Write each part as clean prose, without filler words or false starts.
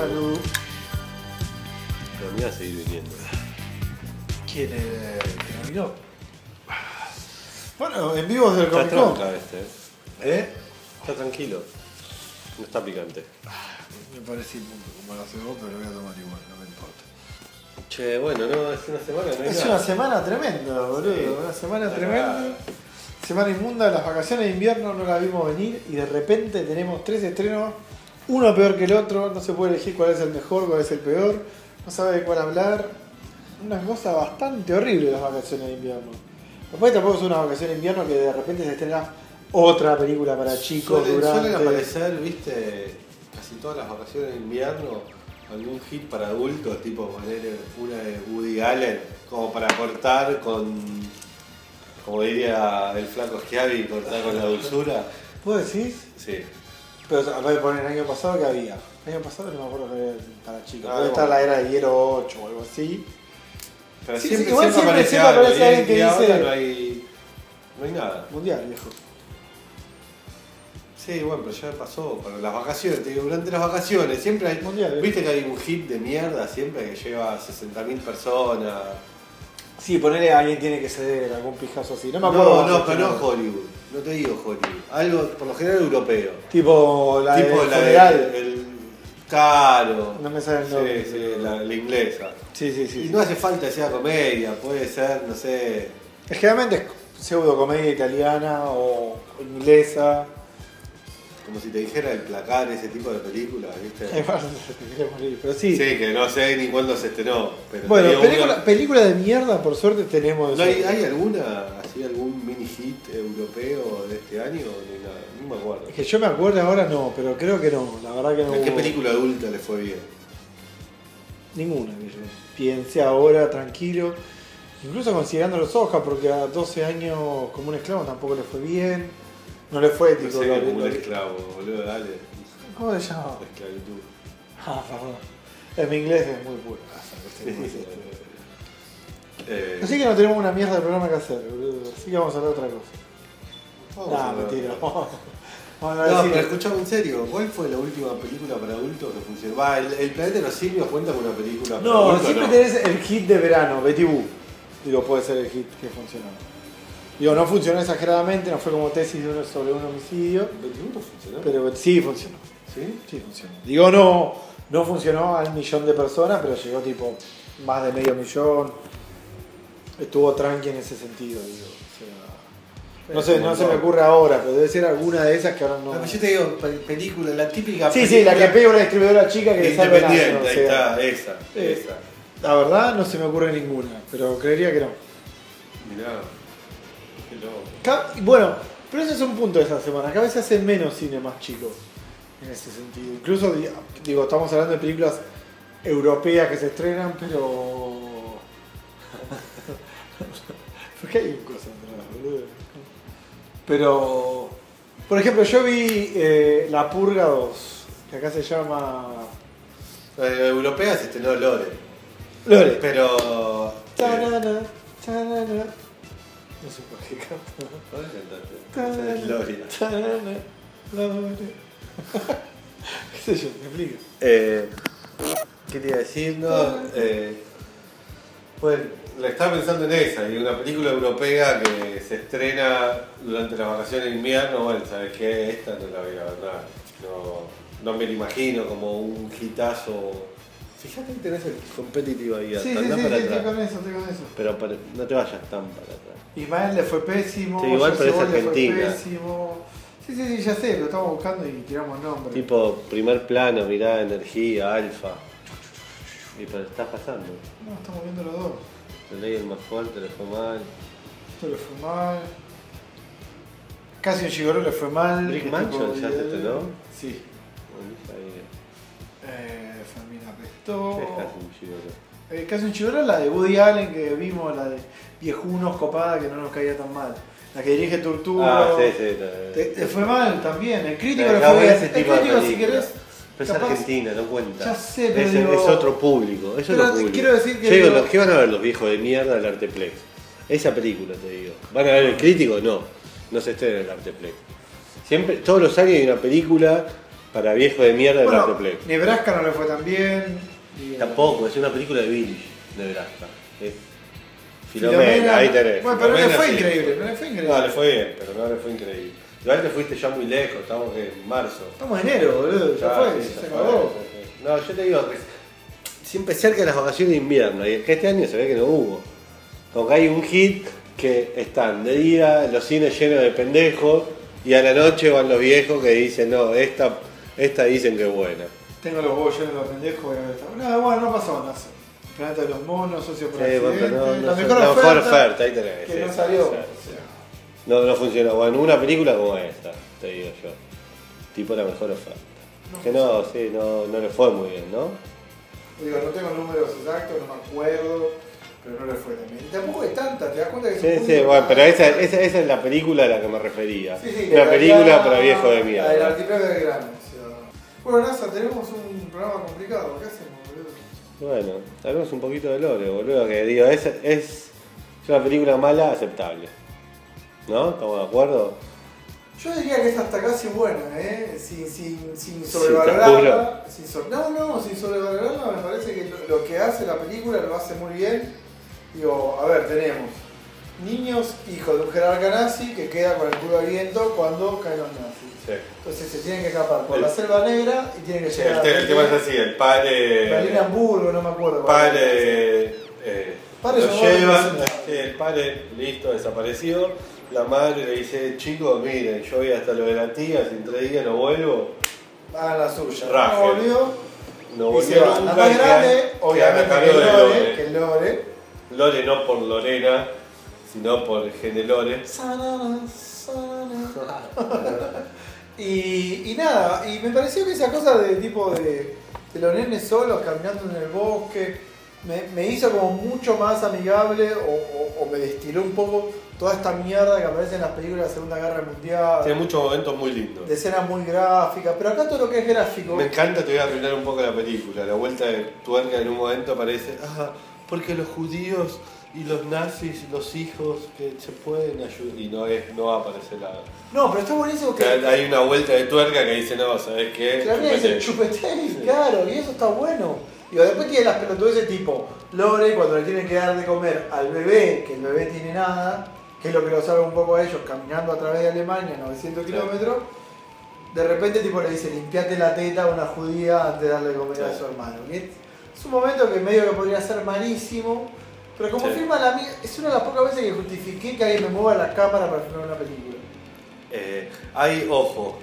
Salud. Pero me iba a seguir viniendo. ¿Quién vino? Bueno, en vivo desde el Está Comic Con. tranca Está tranquilo. No está picante. Me parece inmundo como lo hace vos, pero lo voy a tomar igual, no me importa. Che, bueno, no, es una semana, no hay Es nada. una semana tremenda, boludo. Sí. Una semana tremenda. Semana inmunda, las vacaciones de invierno no las vimos venir y de repente tenemos 3 estrenos, uno peor que el otro, no se puede elegir cuál es el mejor, cuál es el peor, no sabe de cuál hablar. Una cosa bastante horrible las vacaciones de invierno. Después tampoco son unas vacaciones de invierno que de repente se estrena otra película para chicos Suelen aparecer, viste, casi todas las vacaciones de invierno, algún hit para adultos, tipo poner una de Woody Allen, como para cortar con, como diría el flaco Schiavi, cortar con la dulzura. ¿Vos decís? Sí. Pero a ver, poner el año pasado que había. El año pasado no me acuerdo que había para chicos. Ah, Puede estar la era de hielo 8 o algo así. Pero Sí, siempre, sí, igual siempre aparece siempre algo, aparece alguien que y ahora dice- no hay nada. Mundial, viejo. Sí, bueno, pero ya pasó, para las vacaciones, te digo, durante las vacaciones siempre hay, Mundial, viste que hay un hit de mierda siempre que lleva a 60.000 personas. Sí, ponerle a alguien tiene que ceder algún pijazo así. No me acuerdo. No, pero no Hollywood, no te digo Hollywood, algo por lo general europeo. Tipo la Tipo del la funeral. el caro. No me sale el nombre. Sí, la inglesa. Sí, sí, sí. Y no hace falta que sea comedia, puede ser, no sé. Generalmente es pseudo comedia italiana o inglesa. Como si te dijera el placar, ese tipo de películas, ¿viste? Pero sí. Sí, que no sé ni cuándo se estrenó. Pero Bueno, te digo, película de mierda, por suerte tenemos. ¿No hay alguna, así algún mini hit europeo de este año? Ni nada, no me acuerdo. Es que yo me acuerdo ahora no, pero creo que no. La verdad que no. ¿Qué hubo película adulta le fue bien? Ninguna que yo piense ahora, tranquilo. Incluso considerando los Oscars, porque a 12 años como un esclavo tampoco le fue bien. No le fue No tipo. sé, como un esclavo, boludo, dale. ¿Cómo se llama? Esclavitud. Ah, perdón. En mi inglés es muy puro. Así que no tenemos una mierda de programa que hacer, boludo. Así que vamos a hablar de otra cosa. Vamos a No, ver. mentira. Vamos a No, decir. pero escuchame en serio, ¿cuál fue la última película para adultos que funcionó? Va, el planeta de los simios cuenta con una película para No, adultos, siempre ¿no? tenés el hit de verano, Betty Boo. Digo, puede ser el hit que funcionó. Digo, no funcionó exageradamente, no fue como tesis sobre un homicidio, ¿Betty Boo funcionó? pero sí funcionó. ¿Sí? Sí funcionó. Digo, no funcionó al 1.000.000 de personas, pero llegó tipo más de 500.000. Estuvo tranqui en ese sentido, digo. O sea, no se me ocurre ahora, pero debe ser alguna de esas que ahora no. No, pero yo te digo, película, la típica Sí, película la que pega una distribuidora chica que le salve el año, independiente, o ahí sea. está, esa. La verdad no se me ocurre ninguna, pero creería que no. Mirá, qué loco. Bueno, pero ese es un punto de esta semana. Cada vez se hace menos cine más chico en ese sentido. Incluso, digo, estamos hablando de películas europeas que se estrenan, pero. ¿Por qué hay un cosa atrás, boludo? Pero. Por ejemplo, yo vi La Purga 2, que acá se llama. Europea se estrenó Lore, Lore. pero... Tanana, tanana. No sé por qué canto. ¿Podés cantarte? Lore. Tanana, Lore. ¿Qué sé yo? ¿Me explico? ¿Qué te iba a decir? No, bueno, la estaba pensando en esa, y una película europea que se estrena durante las vacaciones de invierno. Bueno, ¿sabes qué? Esta no la voy a ver nada. No me la imagino como un hitazo. Fíjate que tenés el competitivo ahí, Sí, andá sí, para estoy atrás. con eso, estoy con eso. Pero no te vayas tan para atrás. Ismael le fue pésimo. Sí, igual, pero es José Bol le fue Argentina. pésimo. Sí, ya sé, lo estamos buscando y tiramos nombre. Tipo, primer plano, mirada, energía, alfa. Y pero está pasando. No, estamos viendo los dos. La ley el más fuerte, le fue mal. Esto le fue mal. Casi un Gigolo le fue mal. Brick que Mansion tipo ya se de- estrenó. Sí. Bueno, Famina apestó. ¿qué es casi un gigolo? Casi un Gigolo es la de Woody Allen que vimos, la de Viejunos copada que no nos caía tan mal. La que dirige Turturro. Sí. Te fue mal también. El crítico le No, fue bien. ese El tipo de crítico, si película. querés. Pero es capaz- Argentina, no cuenta. Ya sé, pero es, digo- es otro público. Es Pero otro te público. quiero decir que Yo digo, digo- los que van a ver los viejos de mierda del Arteplex. Esa película te digo. ¿Van a ver el crítico? No. No se estrena en el Arteplex. Siempre, todos los años hay una película Para viejo de mierda de Bueno, Metroplex. Nebraska no le fue tan bien. Y, Tampoco, es una película de Village, Nebraska. Es Filomena, ahí tenés. Bueno, pero no le Filomena, fue sí. increíble, no le fue increíble. No, le fue bien, pero no le fue increíble. Igual te fuiste ya muy lejos, estamos en marzo. Estamos en enero, boludo, ya fue, Sí, se ya acabó. fue. No, yo te digo que siempre cerca de las vacaciones de invierno, y es que este año se ve que no hubo. Como que hay un hit que están de día los cines llenos de pendejos y a la noche van los viejos que dicen, no, esta dicen que es buena. Tengo los huevos llenos de los pendejos. No, bueno, no pasó nada. Planeta de los monos, socio por Sí, bueno, accidente. pero La la mejor oferta, ahí tenés. que sí, no sí, salió. sí, sí. No funcionó. Bueno, una película como esta, te digo yo. Tipo la mejor oferta. Que no, sí, no le fue muy bien, ¿no? Digo, no tengo números exactos, no me acuerdo, pero no le fue también. Y tampoco es tanta, te das cuenta que es un Sí, público bueno, pero más- esa es la película a la que me refería. Sí, Una la película ya- para viejo de La del mierda. archipiélago de Grano. O sea. Bueno, NASA, tenemos un programa complicado. ¿Qué hacemos, boludo? Bueno, hablemos un poquito de Lore, boludo, que digo, es una película mala aceptable. ¿No? ¿Estamos de acuerdo? Yo diría que es hasta casi buena, ¿eh? Sin te sobrevalorarla. Sin sobrevalorarla, me parece que lo que hace la película lo hace muy bien. Digo, a ver, tenemos niños, hijos de un jerarca nazi que queda con el culo al viento cuando caen los nazis. Sí. Entonces se tienen que escapar por la selva negra y tienen que Sí, llegar el tema es así, el padre... Berlín, Hamburgo, no me acuerdo. Padre... Padre lo llamó llevan, a- el padre, listo, desapareció. La madre le dice, chicos, miren, yo voy hasta lo de la tía, si en 3 días no vuelvo, Hagan la suya. Raje. No volvió. no Y se volvió va. La nunca. más y grande, quedan obviamente, a que cargo de Lore, que Lore. Lore no por Lorena, sino por Genelore. Y nada, y me pareció que esa cosa de tipo de los nenes solos caminando en el bosque me hizo como mucho más amigable o me destiló un poco toda esta mierda que aparece en las películas de la Segunda Guerra Mundial, Tiene muchos momentos muy lindos. de escenas muy gráficas, pero acá todo lo que es gráfico. Me encanta, te voy a arruinar un poco la película. La vuelta de tuerca en un momento aparece, porque los judíos y los nazis, los hijos que se pueden ayudar. Y no va a aparecer nada. No, pero está buenísimo O sea, hay una vuelta de tuerca que dice, no, ¿sabes qué? Claro, dice Chupete. chupete, claro, y eso está bueno. Y después tiene las pelotudeces tipo Lore cuando le tienen que dar de comer al bebé, que el bebé tiene nada, que es lo que lo salva un poco a ellos caminando a través de Alemania, 900 kilómetros. De repente tipo le dice, limpiate la teta a una judía antes de darle de comer a su hermano. Y es un momento que medio que podría ser malísimo, pero como filma la mía, es una de las pocas veces que justifiqué que alguien me mueva la cámara para filmar una película. Ojo,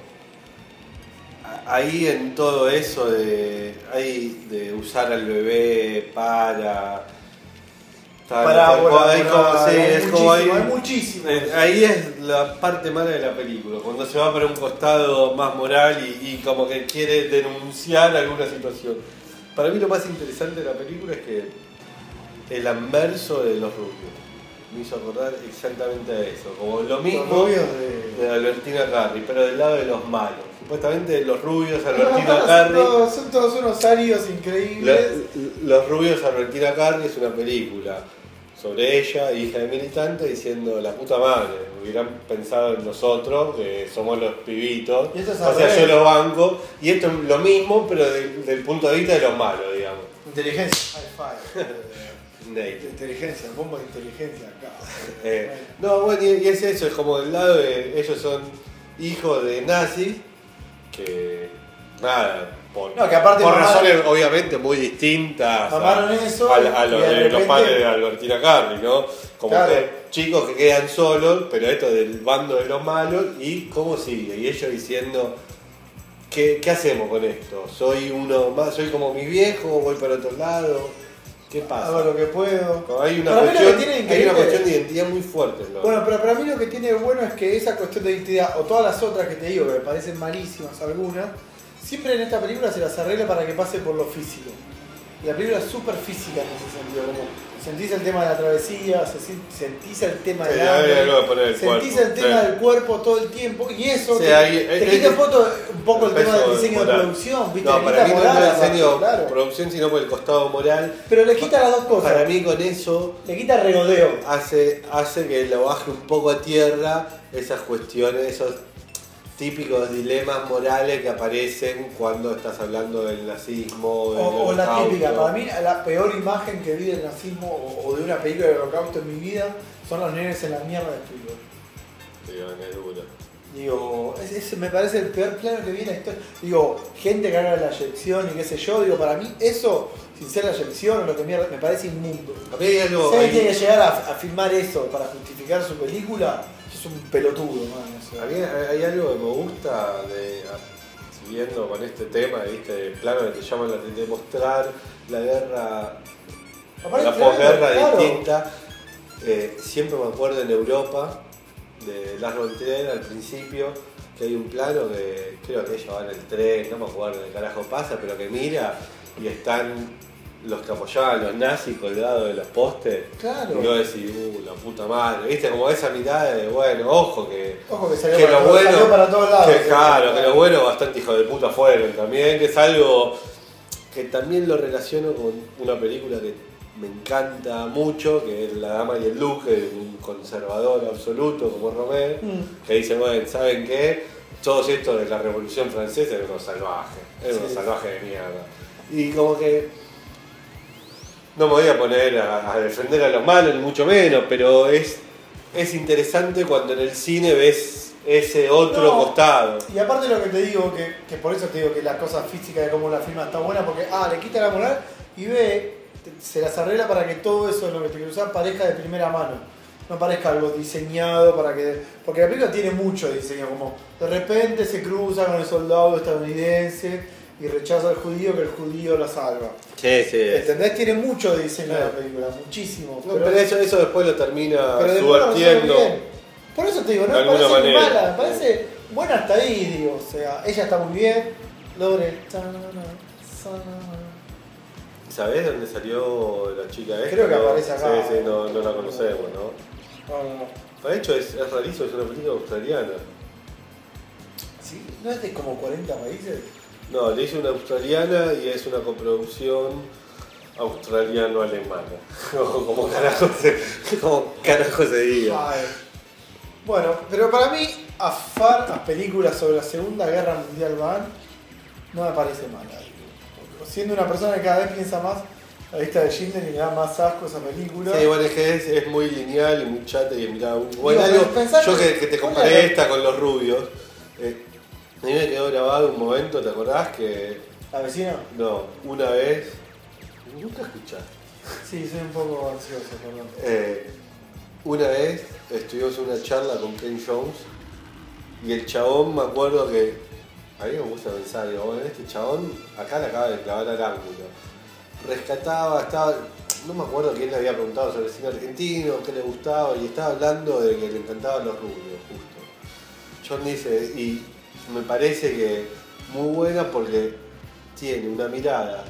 ahí en todo eso de usar al bebé para Parábola, hay como, sí, hay es como muchísimo, hay muchísimo. ahí es la parte mala de la película, cuando se va para un costado más moral y como que quiere denunciar alguna situación. Para mí lo más interesante de la película es que el anverso de los rubios me hizo acordar exactamente a eso, como lo mismo Los rubios de Albertina Carri, pero del lado de los malos. Supuestamente los rubios Albertina Son Carri. son todos unos arios increíbles. Los rubios Albertina Carri es una película sobre ella, hija de militante, diciendo la puta madre, hubieran pensado en nosotros, que somos los pibitos, Y esto es o al sea, revés. yo lo banco, y esto es lo mismo, pero del punto de vista de los malos, digamos. Inteligencia, high five. Nate. Inteligencia, bomba de inteligencia acá. No, bueno, y es eso, es como del lado de ellos son hijos de nazis, que nada, por No, que aparte por mamaron- razones obviamente muy distintas Mamaron eso a y los de de los repente- padres de Albertina Carri, ¿no? Como Claro. que chicos que quedan solos, pero esto del bando de los malos, y cómo sigue, y ellos diciendo, ¿qué hacemos con esto? ¿Soy uno más, soy como mi viejo, voy para otro lado? ¿Qué pasa? Hago lo que puedo. Hay una Para mí lo que cuestión, tiene hay increíble- una cuestión de identidad muy fuerte, ¿no? Bueno, pero para mí lo que tiene bueno es que esa cuestión de identidad, o todas las otras que te digo, que me parecen malísimas algunas, siempre en esta película se las arregla para que pase por lo físico. Y la película es súper física en ese sentido, como sentís el tema de la travesía, sentís el tema del Sí, hay hambre, algo de poner el sentís cuerpo, el tema sí. del cuerpo todo el tiempo, y eso Sí, te, ahí- te quita un poco el tema peso del diseño de moral. producción, ¿viste? No, Le para quita mí no moral es el aparte, diseño claro. producción, sino por el costado moral. Pero le quita las dos cosas, Para mí con eso le quita regodeo. hace que lo baje un poco a tierra esas cuestiones, esos típicos dilemas morales que aparecen cuando estás hablando del nazismo, del O la holocausto. típica, para mí la peor imagen que vi del nazismo o de una película del holocausto en mi vida son los nenes en la mierda de Spielberg. Sí, es duro. Digo, ese me parece el peor plano que vi en la historia. Digo, gente que haga la eyección y qué sé yo, digo, para mí eso, sin ser la eyección o lo que mierda, me parece inmundo. A mí hay algo. Si alguien tiene que llegar a filmar eso para justificar su película, es un pelotudo, man. A mí hay algo que me gusta siguiendo con este tema, ¿viste? De plano que te llaman de mostrar la guerra, Aparte, la posguerra claro. distinta. Siempre me acuerdo en Europa de Lars von Trier al principio, que hay un plano que creo que ella va en el tren, no me acuerdo de carajo pasa, pero que mira y están los que apoyaban a los nazis colgados de los postes. Claro. Y luego decís, la puta madre, viste, como esa mirada de, bueno, ojo que salió, que para, lo bueno, salió para todos lados. que, claro, que lo bueno bastante hijo de puta fueron también, que es algo que también lo relaciono con una película que me encanta mucho, que es La Dama y el Duque, de un conservador absoluto como Romero, que dice, bueno, ¿saben qué? Todos estos de la Revolución Francesa eran unos salvajes, unos salvajes de mierda. Y como que no me voy a poner a defender a los malos, ni mucho menos, pero es interesante cuando en el cine ves ese otro costado. Y aparte lo que te digo, que por eso te digo que la cosa física de cómo la filma está buena, porque le quita la moral y se las arregla para que todo eso de lo que te quiero usar parezca de primera mano. No parezca algo diseñado porque la película tiene mucho diseño, como de repente se cruza con el soldado estadounidense y rechaza al judío, que el judío la salva. Sí, sí. ¿Entendés? Tiene mucho de diseño la película, muchísimo. No, pero eso después lo termina pero después lo resuelve subvertiendo. bien. Por eso te digo, no de me alguna parece manera. mala, me parece buena hasta ahí, digo. O sea, ella está muy bien, Lore. ¿Sabés dónde salió la chica esta? Creo que aparece acá. Sí, no la conocemos, ¿no? No. De hecho es rarísimo, es una película australiana. ¿Sí? ¿No es de como 40 países? No, le hice una australiana y es una coproducción australiano-alemana. como carajo se diga. Ay. Bueno, pero para mí, las películas sobre la Segunda Guerra Mundial no me parece mala. Siendo una persona que cada vez piensa más, la lista de Schindler y me da más asco esa película. Sí, bueno, es que es muy lineal y muy chata y mirá, bueno, Digo, algo, yo que te comparé la- esta con Los Rubios, a mí me quedó grabado un momento, ¿te acordás que ¿La vecina? no, una vez, nunca escuchaste? Sí, soy un poco ansioso, perdón. Una vez estuvimos en una charla con Ken Jones y el chabón, me acuerdo que a mí me gusta pensar, digo, bueno, este chabón acá le acaba de clavar al ángulo. Rescataba, no me acuerdo quién le había preguntado sobre el cine argentino, qué le gustaba, y estaba hablando de que le encantaban los rubios, justo. John dice, y me parece que muy buena porque tiene una mirada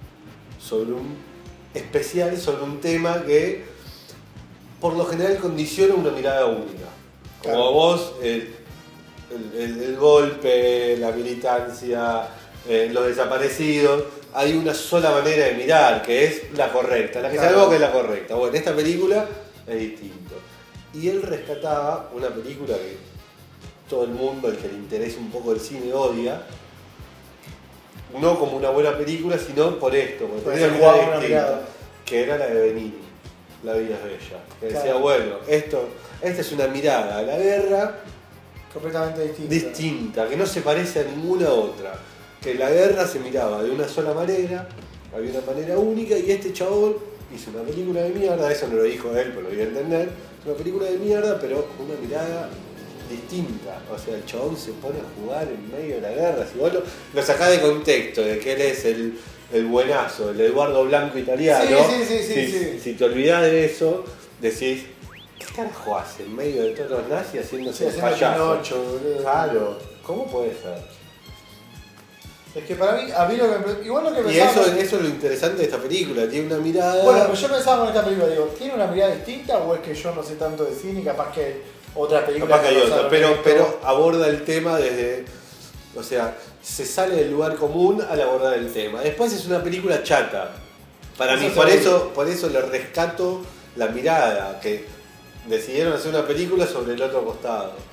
especial sobre un tema que por lo general condiciona una mirada única. Como Claro. vos, el golpe, la militancia, los desaparecidos, hay una sola manera de mirar, que es la correcta, la que Claro. sabemos que es la correcta. Bueno, esta película es distinto. Y él rescataba una película que todo el mundo, el que le interesa un poco el cine, odia, no como una buena película, sino por esto, porque Pues tenía se una mirada jugaba una distinta, mirada. que era la de Benigni, La vida es bella. Que decía, Claro. bueno, esta es una mirada a la guerra Completamente distinto. distinta, que no se parece a ninguna otra. Que la guerra se miraba de una sola manera, había una manera única, y este chabón hizo una película de mierda, eso no lo dijo él, pero lo voy a entender, es una película de mierda, pero con una mirada distinta. O sea, el chabón se pone a jugar en medio de la guerra. Si vos lo sacás de contexto, de que él es el buenazo, el Eduardo Blanco italiano, Sí. si te olvidás de eso, decís, ¿qué carajo hace en medio de todos los nazis haciéndose Sí, el haciendo payaso? Pinocho, boludo. Claro, ¿cómo puede ser? Es que para mí, a mí lo que igual lo que Y pensaba. eso es lo interesante de esta película, tiene una mirada... Bueno, pero yo pensaba con esta película, digo, ¿tiene una mirada distinta o es que yo no sé tanto de cine y capaz que hay otra película Capaz que hay no otra, sabe pero, esto? pero aborda el tema desde... O sea, se sale del lugar común al abordar el tema. Después es una película chata. Para mí, por eso le rescato la mirada, que decidieron hacer una película sobre el otro costado.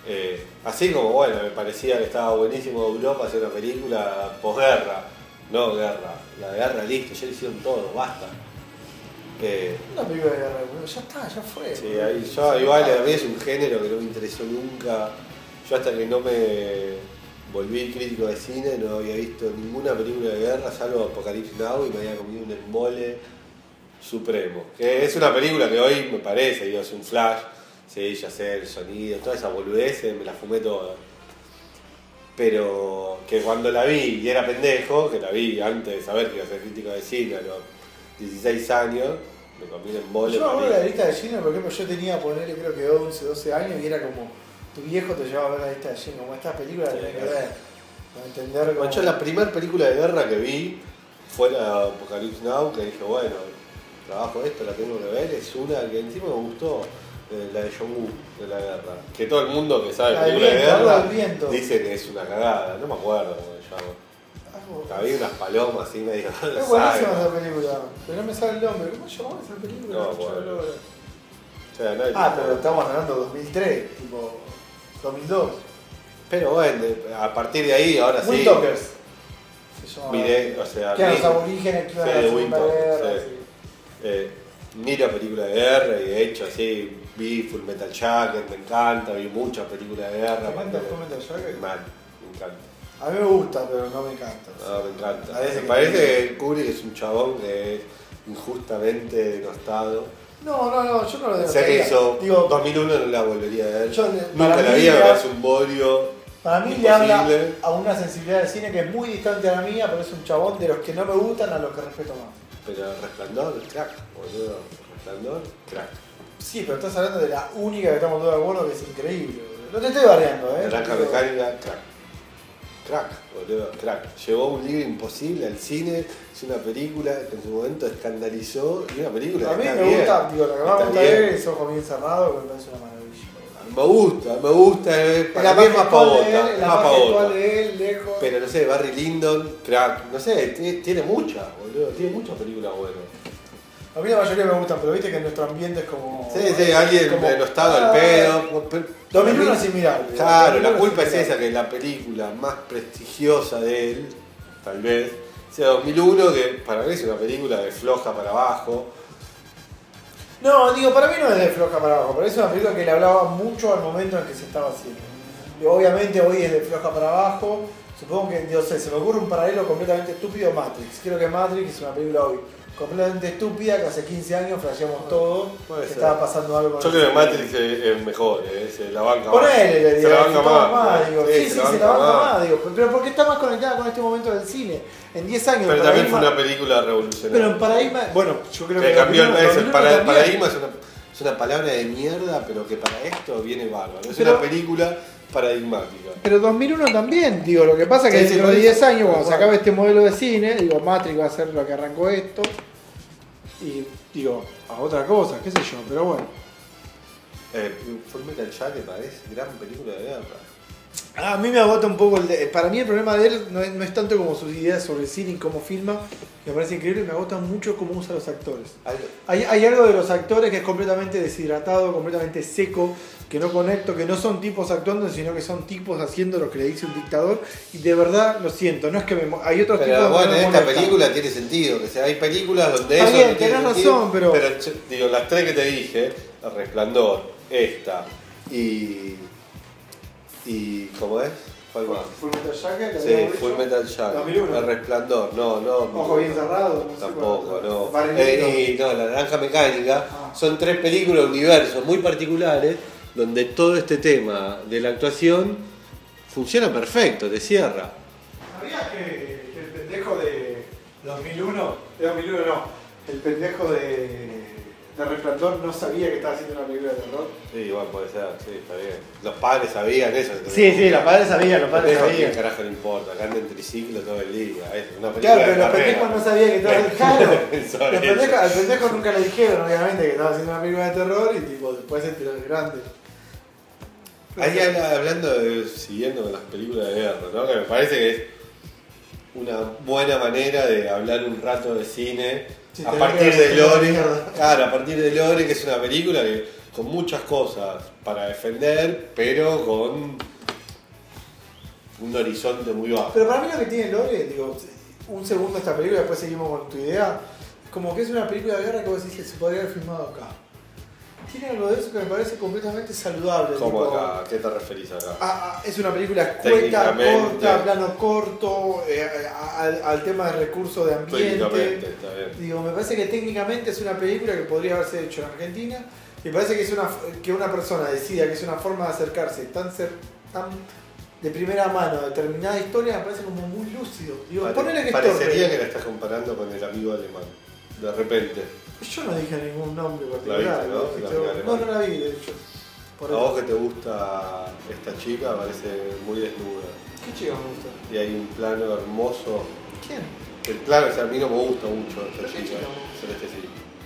Así como, bueno, me parecía que estaba buenísimo Europa hacer una película posguerra, no guerra. La guerra, listo, ya lo hicieron todo, basta. Una película de guerra, boludo, ya está, ya fue. Sí, igual a mí es un género que no me interesó nunca. Yo hasta que no me volví crítico de cine no había visto ninguna película de guerra, salvo Apocalipsis Now, y me había comido un embole supremo. Que es una película que hoy me parece, digo, es un flash. Sí, ya sé, el sonido, toda esa boludez, me la fumé toda. Pero que cuando la vi y era pendejo, que la vi antes de saber que iba a ser crítico de cine a los 16 años, me comí un embole. Yo me acuerdo de la lista de cine, por ejemplo, yo tenía, ponerle creo que 11, 12 años y era como, tu viejo te llevaba a ver la lista de cine, como estas películas tenés que ver, para entender como... Bueno, yo la primera película de guerra que vi fue la Apocalypse Now, que dije, bueno, trabajo esto, la tengo que ver, es una que encima me gustó. La de John Woo, de la guerra. Que todo el mundo que sabe película de guerra dice que es una cagada. No me acuerdo cómo se llama. Había unas palomas así medio. Es buenísima esa película, pero no me sale el nombre. ¿Cómo se llamaba esa película? No, bueno. O sea, pero estamos hablando de 2003, tipo 2002. Pero bueno, a partir de ahí, ahora Wind sí. Talkers. Miré, o sea. Que eran los aborígenes que iban a la Segunda Guerra. Ni la película de guerra, y de hecho así vi Full Metal Jacket, me encanta, vi muchas películas de guerra. ¿Te encanta Full Metal Jacket? Mal, me encanta. A mí me gusta, pero no me encanta. No, me encanta. Me parece que Kubrick es un chabón que es injustamente denostado. No, yo no lo Sé que hizo digo, 2001, no la volvería a ver. Nunca la vi, me parece un bodrio. Para mí le habla a una sensibilidad del cine que es muy distante a la mía, pero es un chabón de los que no me gustan a los que respeto más. Pero Resplandor, crack, boludo. Resplandor, crack. Sí, pero estás hablando de la única que estamos todos de acuerdo que es increíble, boludo. No te estoy bardeando, Naranja Mecánica, crack. Crack, boludo, crack. Llevó un libro imposible al cine, es una película que en su momento escandalizó y una película a mí que me gusta, digo, lo que más me gusta ver es Ojo Bien Cerrado, que me parece una maravilla. Me gusta, para mí es más pavota, la más pavota. De él, lejos. Pero no sé, Barry Lyndon, crack, no sé, tiene muchas, boludo, tiene muchas películas buenas. A mí la mayoría me gustan, pero viste que en nuestro ambiente es como... Sí, alguien denostado al pedo. 2001 es inmirable. Claro, la culpa es esa, que la película más prestigiosa de él, tal vez, sea 2001, que para mí es una película de floja para abajo. No, digo, para mí no es de floja para abajo, pero es una película que le hablaba mucho al momento en que se estaba haciendo. Y obviamente hoy es de floja para abajo. Supongo que, no sé, se me ocurre un paralelo completamente estúpido a Matrix. Creo que Matrix es una película hoy completamente estúpida, que hace 15 años flasheamos todo, que estaba pasando algo. Yo creo que Matrix es mejor, se la banca más. Ponele, se la banca más. Digo. Sí, se la banca más, digo. Pero porque está más conectada con este momento del cine. En 10 años. Pero también fue una película revolucionaria. Pero en paradigma, bueno, yo creo que cambió el paradigma es una palabra de mierda, pero que para esto viene bárbaro. Es una película paradigmática. Pero 2001 también, digo, lo que pasa es que dentro de 10 años, cuando se acabe este modelo de cine, digo, Matrix va a ser lo que arrancó esto. Y digo, a otra cosa, qué sé yo, pero bueno. Full Metal Jacket parece gran película de guerra. A mí me agota un poco para mí el problema de él no es tanto como sus ideas sobre el cine y cómo filma, que me parece increíble, me agota mucho cómo usa los actores. Hay algo de los actores que es completamente deshidratado, completamente seco, que no conecto, que no son tipos actuando, sino que son tipos haciendo lo que le dice un dictador, y de verdad lo siento, no es que hay otros tipos que bueno, en esta molestan. película tiene sentido, que hay películas donde está eso bien, no tiene tenés sentido, razón, pero digo, las tres que te dije, El Resplandor, esta y ¿cómo es? ¿Cuál más? Full Metal Jacket, sí, Full Metal Jacket, El Resplandor, no. Ojo Bien Cerrado, tampoco, no. Y no, La Naranja Mecánica, son tres películas, universos muy particulares, donde todo este tema de la actuación funciona perfecto, te cierra. ¿Sabías que el pendejo de 2001, el pendejo de Resplandor no sabía que estaba haciendo una película de terror? Sí, igual puede ser, sí, está bien. Los padres sabían eso. Sí, los padres sabían, ¿Qué carajo no importa? Que anda en triciclo todo el día. Es una película claro, pero los pendejos no sabían que estaba haciendo. Al pendejo nunca le dijeron, obviamente, que estaba haciendo una película de terror y tipo, después se enteró de grande. Ahí hablando siguiendo con las películas de guerra, ¿no? Que me parece que es una buena manera de hablar un rato de cine. Sí, a partir de Lore, claro, a partir de Lore, que es una película que con muchas cosas para defender, pero con un horizonte muy bajo. Pero para mí lo que tiene Lore, digo, un segundo esta película, después seguimos con tu idea, como que es una película de guerra que vos decís que se podría haber filmado acá. Tiene algo de eso que me parece completamente saludable. ¿Cómo tipo, acá? ¿Qué te referís acá? Es una película escueta, corta, plano corto, al tema de recursos de ambiente. Está bien. Digo, me parece que técnicamente es una película que podría haberse hecho en Argentina. Me parece que una persona decida que es una forma de acercarse tan de primera mano a determinada historia, me parece como muy lúcido. Digo, ponele que parecería que la estás comparando con el amigo alemán. De repente. Yo no dije ningún nombre particular. ¿La viste, no la vi, de hecho. A vos que te gusta esta chica, parece muy desnuda. ¿Qué chica me gusta? Y hay un plano hermoso. ¿Quién? El plano, o sea, a mí no me gusta mucho esta ¿Qué chica. chica? Celeste sí.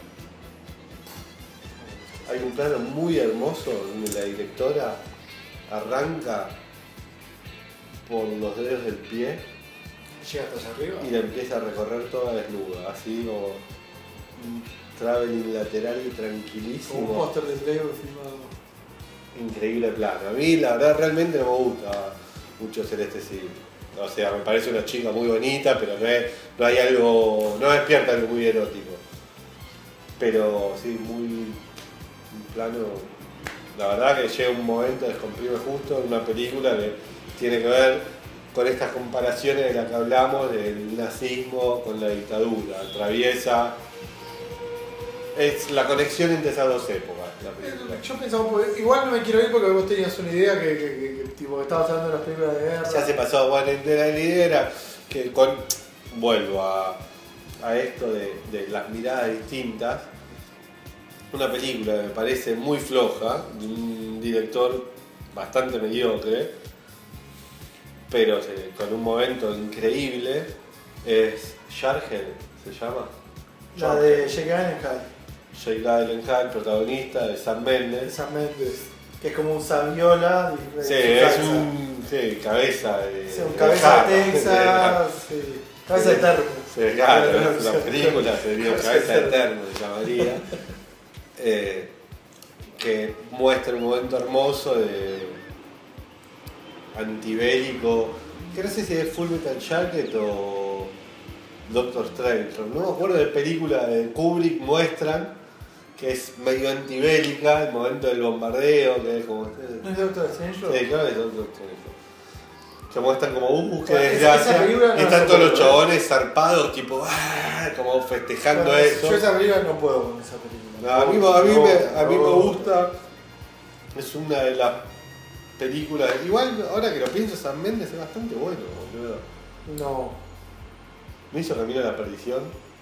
Hay un plano muy hermoso donde la directora arranca por los dedos del pie Llega hasta allá arriba. y la empieza a recorrer toda desnuda, así como un traveling lateral y Como un tranquilísimo. póster de Playboy filmado. Increíble plano. A mí la verdad realmente no me gusta mucho Celeste sí. O sea, me parece una chica muy bonita, pero no hay algo, no despierta algo muy erótico. Pero sí, un plano, la verdad que llega un momento, descomprime justo en una película que tiene que ver con estas comparaciones de las que hablamos del nazismo con la dictadura. Atraviesa, es la conexión entre esas dos épocas, la película. Yo pensaba, igual no me quiero ir porque vos tenías una idea que tipo, estabas hablando de las películas de guerra. Ya se pasó, bueno, la idea era que vuelvo a esto de las miradas distintas. Una película que me parece muy floja, de un director bastante mediocre, pero con un momento increíble, es Jarhead, ¿se llama? La de Jake Gyllenhaal. Jake Gyllenhaal, protagonista de Sam Mendes. Sam Mendes, que es como un Saviola. Sí, es un cabeza de... Sí, un cabeza de Texas, sí. Cabeza de termo. Sí, claro, la película sería Cabeza de termo, se llamaría. Que muestra un momento hermoso de antibélico, que no sé si es Full Metal Jacket o Doctor Strange, no me acuerdo de película de Kubrick, muestran que es medio antibélica, el momento del bombardeo, que es como... ¿No es Doctor Strange? Sí, claro, es Doctor Strange. Que muestran como, qué Esa desgracia, película no y están la todos los puedo ver. chabones zarpados, tipo, como festejando Bueno, eso. Yo esa película no puedo con esa película. No, a mí me gusta, es una de las películas, igual ahora que lo pienso, Sam Mendes es bastante bueno, boludo. No. ¿Me hizo Camino a la Perdición?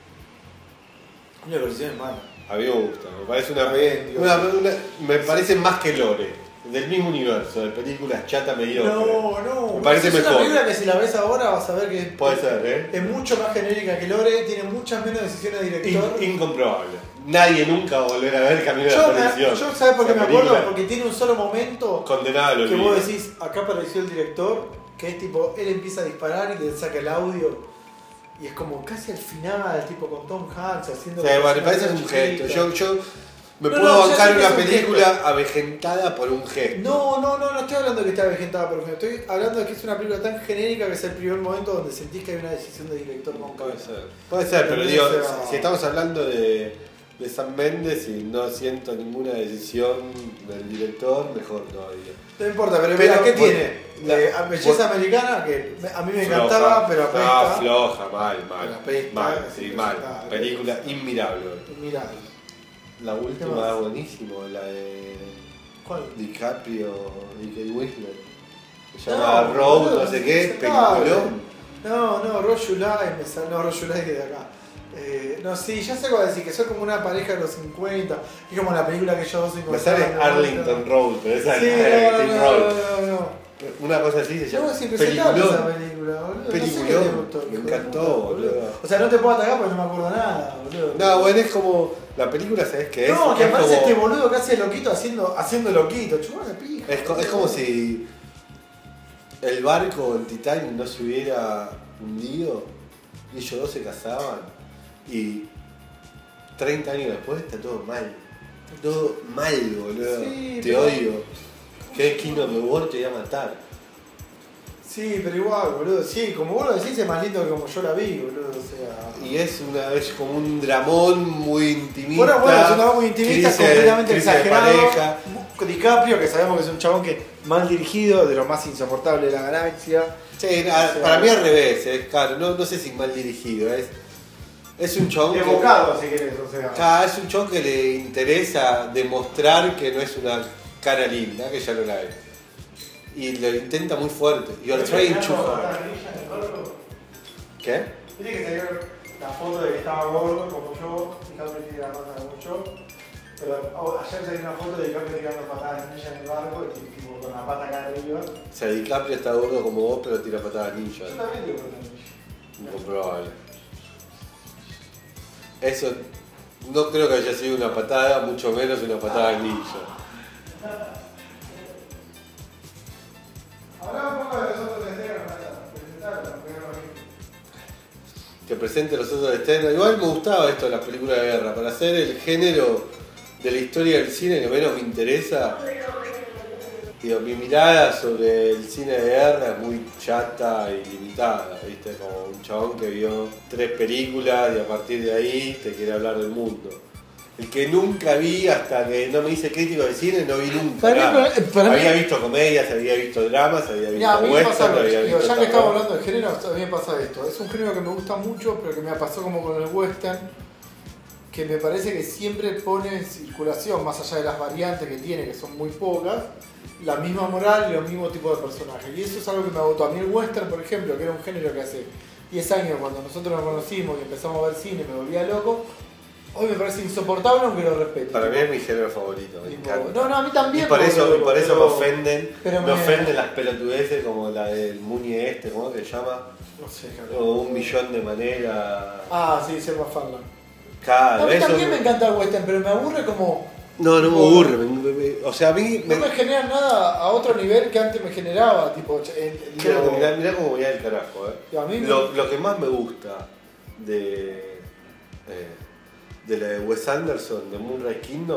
Una versión es mala. A mí me gusta, me parece Bien, me parece más que Lore, del mismo universo, de películas chata mediocre. No. Me parece es mejor. una película que si la ves ahora vas a ver que Puede ser, es mucho más genérica que Lore, tiene muchas menos decisiones de director. Incomprobable. Nadie nunca va a volver a ver Camino a la Perdición. Yo ¿sabes por qué Esa me acuerdo? película Porque tiene un solo momento condenada al que olvido. vos decís, acá apareció el director, que es tipo, él empieza a disparar y le saca el audio. Y es como casi al final, tipo con Tom Hanks haciendo... Sí, bueno, me parece un gesto. Yo me No, puedo ya bancar sé que una es un película avejentada por un gesto. No estoy hablando de que esté avejentada por ejemplo. Estoy hablando de que es una película tan genérica que es el primer momento donde sentís que hay una decisión de director concreta. Puede ser, pero digo, Entonces, si estamos hablando de Sam Mendes y no siento ninguna decisión del director, mejor todavía. No importa, pero Pero, mira, ¿qué bueno, tiene? Belleza americana, que a mí me encantaba, pero apesta. No, floja, mal. Pero apesta, Mal, sí, mal. está- Película inmirable. Mirá, La ¿Qué última más? es buenísimo, la de ¿cuál? DiCaprio y Kate Winslet. Se No, llama Road, boludo, no sé qué, insoportable. peliculón. No, Roshulai me sale. No, Roshulai es de acá. No, sí, ya sé cuál decir, que son como una pareja de los 50. Es como la película que ellos dos se Me sale encontraron. Arlington Road, pero esa Sí, es Arlington Road. no. Una cosa así se llama. No, es impresentable esa Peliculón. película, boludo. Peliculón. No sé qué te gustó, Me hijo de encantó, puta, boludo. O sea, no te puedo atacar porque no me acuerdo nada, boludo. No, bueno, es como. La película, ¿sabes qué es? No, que es aparece como, este boludo que hace loquito haciendo loquito. Chupame de pija. es como si el barco, el Titanic, no se hubiera hundido y ellos dos se casaban y 30 años después está todo mal. Todo mal, boludo. Sí, te pero- odio. Que Kingdom of War te iba a matar. Sí, pero igual, boludo. Sí, como vos lo decís, es más lindo que como yo la vi, boludo. O sea. Y es como un dramón muy intimista. Bueno, es una muy intimista, crisis- completamente crisis de exagerado. pareja. DiCaprio, que sabemos que es un chabón que mal dirigido, de lo más insoportable de la galaxia. Sí, sea, para mí al revés, claro, no sé si mal dirigido, es un chabón Evocado, si querés, o sea. es un chabón que le interesa demostrar que no es una cara linda, que ya no la es. Y lo intenta muy fuerte. You're trying too hard. ¿Qué? Viste que salió la foto de que estaba gordo como yo, DiCaprio tiene la masa como yo. Pero ayer salió una foto de DiCaprio tirando patadas de ninja en el barco, y tipo con la pata acá arriba. O sea, DiCaprio está gordo como vos, pero tira patadas ninja. Yo también digo patadas ninja. Incomprobable. Eso no creo que haya sido una patada, mucho menos una patada ninja. Hablamos un poco de los otros escenas para presentarlos, primero Que presente los otros estrenos. Igual me gustaba esto de las películas de guerra. Para hacer el género de la historia del cine que menos me interesa, digo, mi mirada sobre el cine de guerra es muy chata y limitada, ¿viste? Como un chabón que vio 3 películas y a partir de ahí te quiere hablar del mundo. El que nunca vi hasta que no me hice crítico de cine, no vi nunca. Para mí- nada. para mí- había visto comedias, había visto dramas, había visto Mira, a mí me pasa, western, había digo, visto ya que terror. estamos hablando de género, a mí me pasa esto. Es un género que me gusta mucho, pero que me pasó como con el western, que me parece que siempre pone en circulación, más allá de las variantes que tiene, que son muy pocas, la misma moral y los mismos tipos de personajes. Y eso es algo que me agotó. A mí el western, por ejemplo, que era un género que hace 10 años, cuando nosotros nos conocimos y empezamos a ver cine, me volvía loco. Hoy me parece insoportable, aunque lo respeto. Para mí es mi género favorito, me Tipo, encanta. no, a mí también. Y por eso me pero- ofenden, pero me ofenden las pelotudeces como la del Muni este, ¿cómo se llama? No sé, cabrón. O 1.000.000 de maneras. Ah, sí, Selma Farland. Cada A mí vez también son- me encanta el western, pero me aburre como. No me tipo, aburre. O sea, a mí No me genera nada a otro nivel que antes me generaba. Tipo, Creo que mirá cómo voy al carajo, A mí me- Lo que más me gusta de la de Wes Anderson, de Moonrise Kingdom,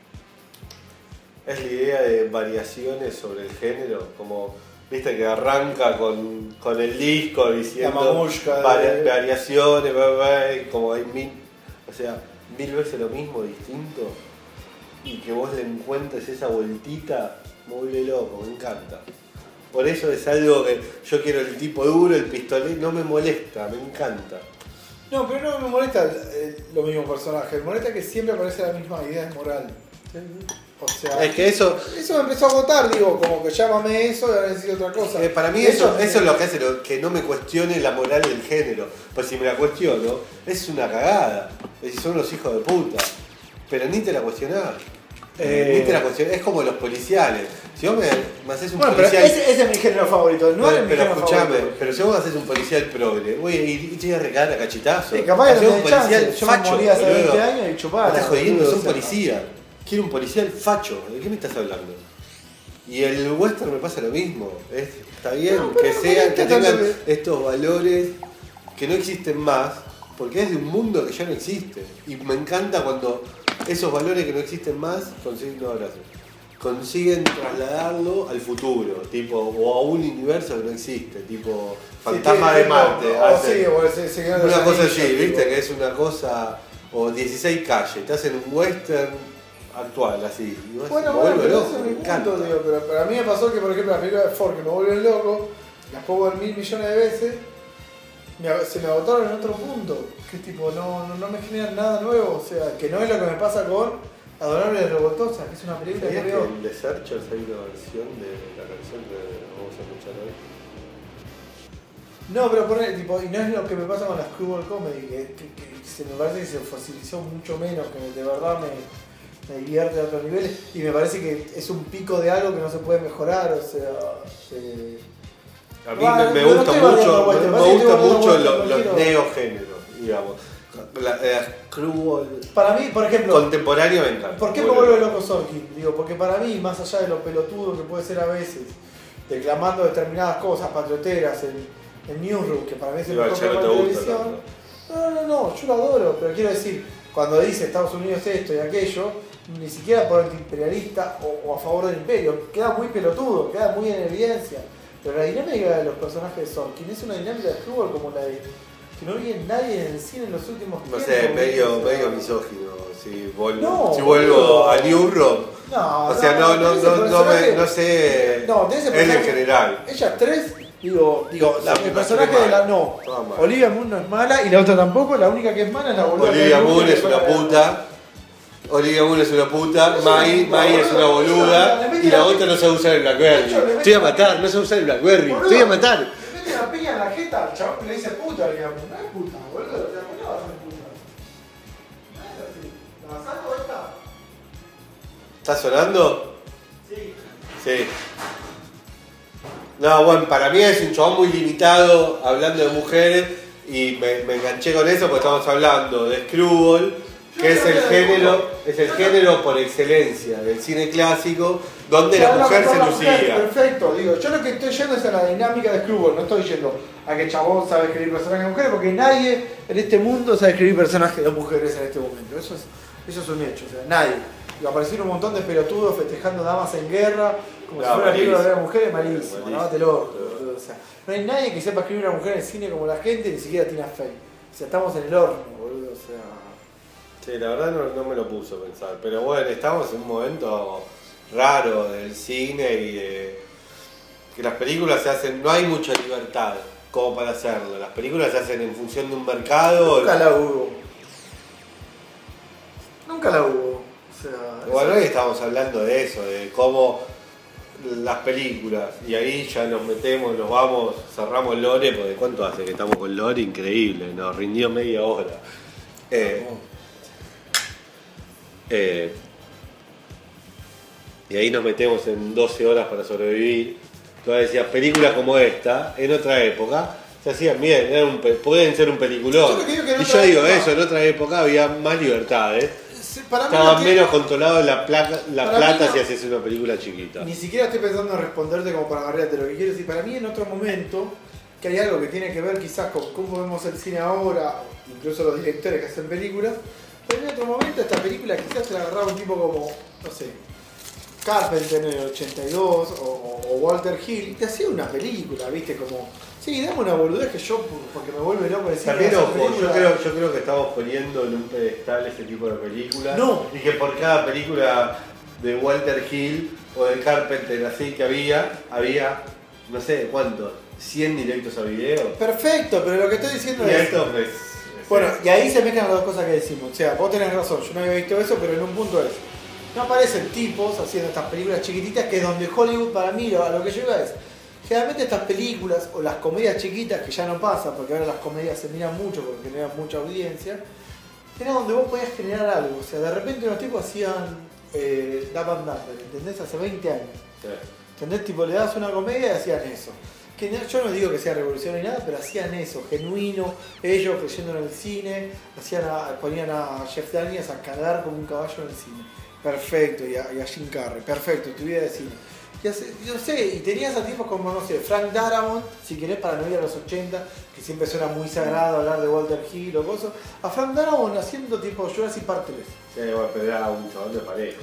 es la idea de variaciones sobre el género, como viste que arranca con el disco diciendo La mamushka variaciones, y como hay mil veces lo mismo, distinto, y que vos le encuentres esa vueltita, me vuelve loco, me encanta. Por eso es algo que yo quiero el tipo duro, el pistolero, no me molesta, me encanta. No, pero no me molesta los mismos personajes. Me molesta que siempre aparece la misma idea de moral. O sea, Es que eso, me empezó a agotar, digo, como que llámame eso y ahora necesito otra cosa. para mí De eso hecho, es lo que hace que no me cuestione la moral del género. Pues si me la cuestiono, es una cagada. Es decir, son unos hijos de puta. Pero ni te la cuestionás. Ni te la cuestionás. Es como los policiales. Si vos me haces un Bueno, pero policial. ese es mi género favorito. No es mi pero género escuchame, favorito. pero si vos haces un policial progre, voy a ir y te voy a recagar a cachetazo. Sí, capaz que Hacés no un tenés chance. policial Yo me facho, moría hace boludo. 20 años y chupaba. Me estás jodiendo, boludo, son o sea, policía. Quiero un policial facho. ¿De qué me estás hablando? Y el western me pasa lo mismo. Está bien No, pero que no sean, que molesta tanto tengan estos valores que no existen más, porque es de un mundo que ya no existe. Y me encanta cuando esos valores que no existen más consiguen trasladarlo al futuro, tipo, o a un universo que no existe, tipo Fantasma de Marte. hacen una cosa así, viste, que es una cosa, o 16 calles, te hacen un western actual, así. Y vos Bueno, me bueno, vuelvo pero loco, ese es me mi encanta. punto, digo, pero a mí me pasó que, por ejemplo, las películas de Ford que me vuelven loco, las puedo ver 1.000.000.000 de veces, se me agotaron en otro punto, que es tipo, no me generan nada nuevo, o sea, que no es lo que me pasa con Adorable Revoltosa, que es una película que ¿Sabías que veo. en The Searchers hay una versión de la canción que vamos a escuchar hoy? No, pero poner, tipo, y no es lo que me pasa con las screwball comedy, que se me parece que se fosilizó mucho menos, que de verdad me divierte a otros niveles, y me parece que es un pico de algo que no se puede mejorar, o sea. A mí Bueno, me no gusta estoy bardeando mucho, western, me parece que gustan estoy mucho bardeando los western, neogéneros, digamos. La screwball Para mí, por ejemplo, contemporánea me encanta. ¿por qué me vuelve loco Sorkin? Digo, porque para mí, más allá de lo pelotudo que puede ser a veces, declamando determinadas cosas patrioteras en Newsroom, que para mí es el Igual mejor ya no programa te de gusta televisión. No, yo lo adoro, pero quiero decir, cuando dice Estados Unidos esto y aquello, ni siquiera por antiimperialista o a favor del imperio, queda muy pelotudo, queda muy en evidencia. Pero la dinámica de los personajes de Sorkin es una dinámica de Screwball como la de que no vi en nadie en el cine en los últimos No tiempos. sé, medio misógino. Si vuelvo, No, si vuelvo a New Rock. No, O sea, no sé. No, de ese él en personaje- general. Ellas tres, el personaje tres de la. malas, No, todas malas. Olivia Munn no es mala y la otra tampoco, la única que es mala es la boluda. Olivia que Munn que es una fue la- puta. Olivia Munn es una puta. No, Mai no, es una no, boluda. le mete Y la la- otra no sabe usar el Blackberry. Le mete Estoy a la- matar, no sabe usar el Blackberry. Boludo, Estoy a matar. Le mete la piña en la jeta al chabón que le dice puta, Olivia Munn. No es puta, boludo. O sea, ¿por qué va a ser puta? No es así. ¿La saco esta? ¿Está sonando? Sí. Sí. No, bueno, para mí es un chabón muy limitado hablando de mujeres y me enganché con eso porque estamos hablando de Screwball, que es el género por excelencia del cine clásico donde la mujer se lucía. Perfecto, digo, yo lo que estoy yendo es a la dinámica de Screwball, no estoy yendo a que el chabón sabe escribir personajes de mujeres, porque nadie en este mundo sabe escribir personajes de mujeres en este momento, eso es un hecho, o sea, nadie. Y aparecieron un montón de pelotudos festejando damas en guerra, como si fuera una película de mujeres, malísimo, lavate el orto, boludo, o sea, no hay nadie que sepa escribir una mujer en el cine como la gente, ni siquiera Tina Fey. O sea, estamos en el horno, boludo, o sea. Sí, la verdad no me lo puso a pensar, pero bueno, estamos en un momento raro del cine y de que las películas se hacen, no hay mucha libertad como para hacerlo, las películas se hacen en función de un mercado. Nunca la hubo. Nunca la hubo. O sea, Bueno, hoy estamos hablando de eso, de cómo las películas, y ahí ya nos metemos, nos vamos, cerramos Lore, porque ¿cuánto hace que estamos con Lore? Increíble, nos rindió media hora. Y ahí nos metemos en 12 horas para sobrevivir. Entonces decías, películas como esta, en otra época, se hacían bien, pueden ser un peliculón. Yo lo que digo que en Y otra yo digo época- eso, en otra época había más libertades. para mí Estaba no tiene- menos controlado la Para plata mí no. si haces una película chiquita. Ni siquiera estoy pensando en responderte como para agarrarte lo que quiero decir. Para mí en otro momento, que hay algo que tiene que ver quizás con cómo vemos el cine ahora, incluso los directores que hacen películas, pero en otro momento esta película quizás te la agarraba un tipo como, no sé, Carpenter en el 82 o Walter Hill, y te hacía una película, viste, como, sí, dame una boludez que yo, porque me vuelve loco decir También, que esa ojo, película- yo creo que estamos poniendo en un pedestal ese tipo de películas. No. Y que por cada película de Walter Hill o de Carpenter así que había, no sé cuántos, 100 directos a video. Perfecto, pero lo que estoy diciendo Y es... esto es. Bueno, y ahí se mezclan las dos cosas que decimos. O sea, vos tenés razón, yo no había visto eso, pero en un punto es. No aparecen tipos haciendo estas películas chiquititas que donde Hollywood, para mí, a lo que yo iba es. Generalmente estas películas o las comedias chiquitas, que ya no pasa, porque ahora las comedias se miran mucho porque generan mucha audiencia, era donde vos podías generar algo. O sea, de repente unos tipos hacían Dumb and Dumber, ¿entendés? Hace 20 años. ¿Entendés? Tipo, le dabas una comedia y hacían eso. Que yo no digo que sea revolución ni nada, pero hacían eso, genuino, ellos creyendo en el cine, ponían a Jeff Daniels a cagar como un caballo en el cine. Perfecto, y a Jim Carrey, perfecto, tu vida de cine. Yo sé, y tenías a tipos como, no sé, Frank Darabont, si querés para no ir a los 80, que siempre suena muy sagrado hablar de Walter Hill o cosas, a Frank Darabont haciendo tipo Jurassic Park 3. Sí, bueno, pero era un chabón de parejo.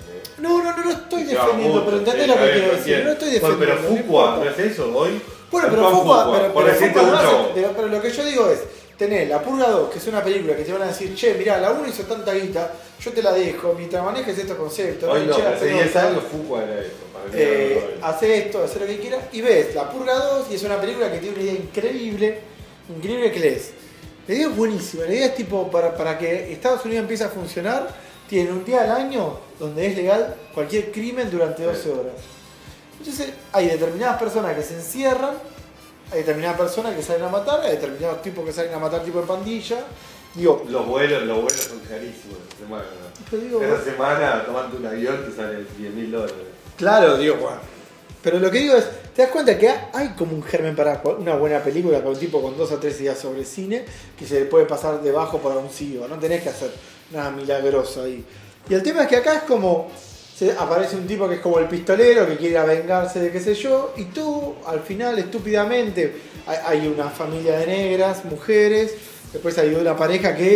No estoy defendiendo, pero entendés lo que quiero decir, no estoy defendiendo. Bueno, pero Fuqua, ¿no es eso hoy? Bueno, pero Fuqua, por decirte Fuqua un no hace- chabón. pero lo que yo digo es, tenés La Purga 2, que es una película que te van a decir, che, mirá, la 1 hizo tanta guita, yo te la dejo, mientras manejes estos conceptos. Hoy no, Che, pero hace hace 10 nota, años Fuqua era eso. Para mí era lo mismo. hace esto, hace lo que quieras, y ves La Purga 2 y es una película que tiene una idea increíble que lees. La idea es buenísima, la idea es tipo, para que Estados Unidos empiece a funcionar, tiene un día al año donde es legal cualquier crimen durante 12 horas. Entonces hay determinadas personas que se encierran, hay determinadas personas que salen a matar, hay determinados tipos que salen a matar tipo de pandilla. Digo, Los vuelos son carísimos esta semana. pero digo, Esa semana tomando un avión te sale $10.000. claro, digo, bueno. Pero lo que digo es, te das cuenta que hay como un germen para una buena película para un tipo con 2 o 3 ideas sobre cine que se le puede pasar debajo para un CEO, no tenés que hacer nada milagroso ahí. Y el tema es que acá es como, aparece un tipo que es como el pistolero que quiere vengarse de qué sé yo, y tú al final estúpidamente hay una familia de negras, mujeres, después hay una pareja que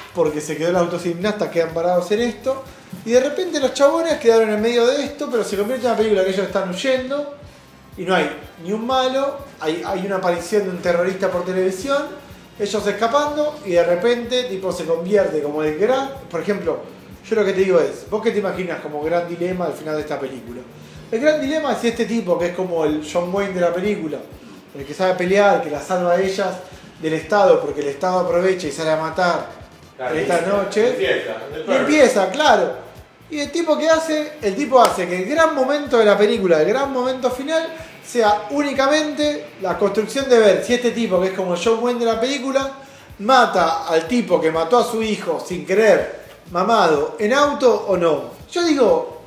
porque se quedó el autogimnasta, quedan parados en esto. Y de repente los chabones quedaron en medio de esto, pero se convierte en una película que ellos están huyendo. Y no hay ni un malo, hay una aparición de un terrorista por televisión, ellos escapando, y de repente tipo se convierte como el gran... Por ejemplo, yo lo que te digo es, ¿vos qué te imaginas como gran dilema al final de esta película? El gran dilema es si este tipo, que es como el John Wayne de la película, el que sabe pelear, que la salva a ellas del Estado, porque el Estado aprovecha y sale a matar esta noche. Empieza, claro. Y el tipo hace que el gran momento de la película, el gran momento final, sea únicamente la construcción de ver si este tipo, que es como el John Wayne de la película, mata al tipo que mató a su hijo sin querer, mamado, en auto o no. Yo digo,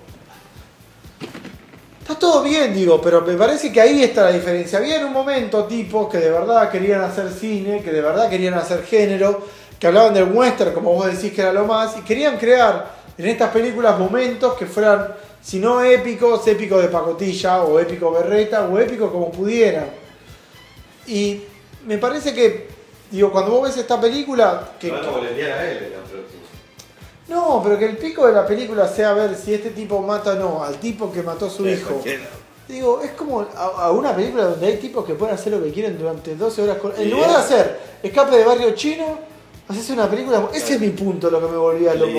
está todo bien, digo, pero me parece que ahí está la diferencia. Había en un momento tipos que de verdad querían hacer cine, que de verdad querían hacer género, que hablaban del western, como vos decís que era lo más, y querían crear en estas películas momentos que fueran, si no épicos, épicos de pacotilla, o épicos berreta, o épicos como pudieran. Y me parece que, digo, cuando vos ves esta película... Van a boletear a él en la próxima. No, pero que el pico de la película sea ver si este tipo mata o no al tipo que mató a su hijo. Cualquiera. Digo, es como a una película donde hay tipos que pueden hacer lo que quieren durante 12 horas. En lugar de hacer Escape de Barrio Chino, haces una película... Ese es mi punto, lo que me volvía loco.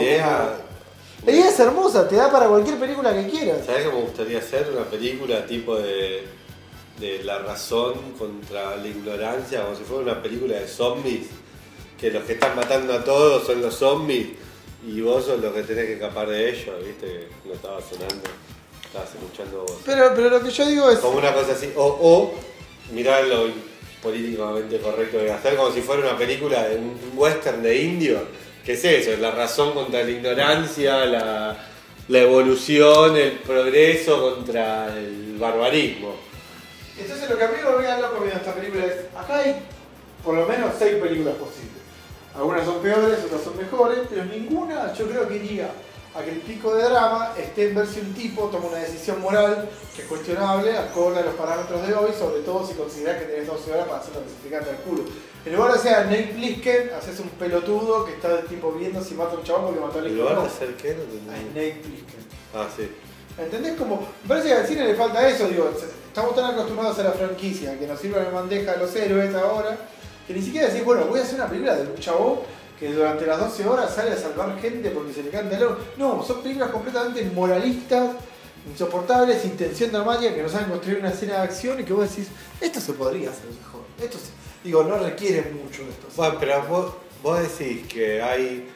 La idea es hermosa, te da para cualquier película que quieras. ¿Sabes cómo me gustaría hacer una película tipo de la razón contra la ignorancia? Como si fuera una película de zombies, que los que están matando a todos son los zombies y vos sos los que tenés que escapar de ellos, ¿viste? Que no estaba sonando, estabas escuchando vos. Pero lo que yo digo es... Como una cosa así, o mirar lo políticamente correcto de hacer, como si fuera una película de un western de indio. ¿Qué es eso? Es la razón contra la ignorancia, la evolución, el progreso contra el barbarismo. Entonces lo que a mí me volvía loco viendo esta película es... Acá hay por lo menos 6 películas posibles. Algunas son peores, otras son mejores, pero ninguna yo creo que iría a que el pico de drama esté en ver si un tipo toma una decisión moral que es cuestionable, acorde a los parámetros de hoy, sobre todo si consideras que tenés 12 horas para hacer lo que se te canta el culo. En lugar de ser Nate Plissken, haces un pelotudo que está el tipo viendo si mata a un chabón porque mató al hijo. ¿En lugar de hacer qué? No Nate Plissken. Ah, sí. ¿Entendés? Como, me parece que al cine le falta eso, digo, estamos tan acostumbrados a la franquicia, que nos sirvan en bandeja de los héroes ahora, que ni siquiera decís, bueno, voy a hacer una película de un chabón que durante las 12 horas sale a salvar gente porque se le canta el oro. No, son películas completamente moralistas, insoportables, sin tensión dramática, que no saben construir una escena de acción y que vos decís, esto se podría hacer mejor. Digo, no requiere mucho de esto. Bueno, pero vos decís que hay...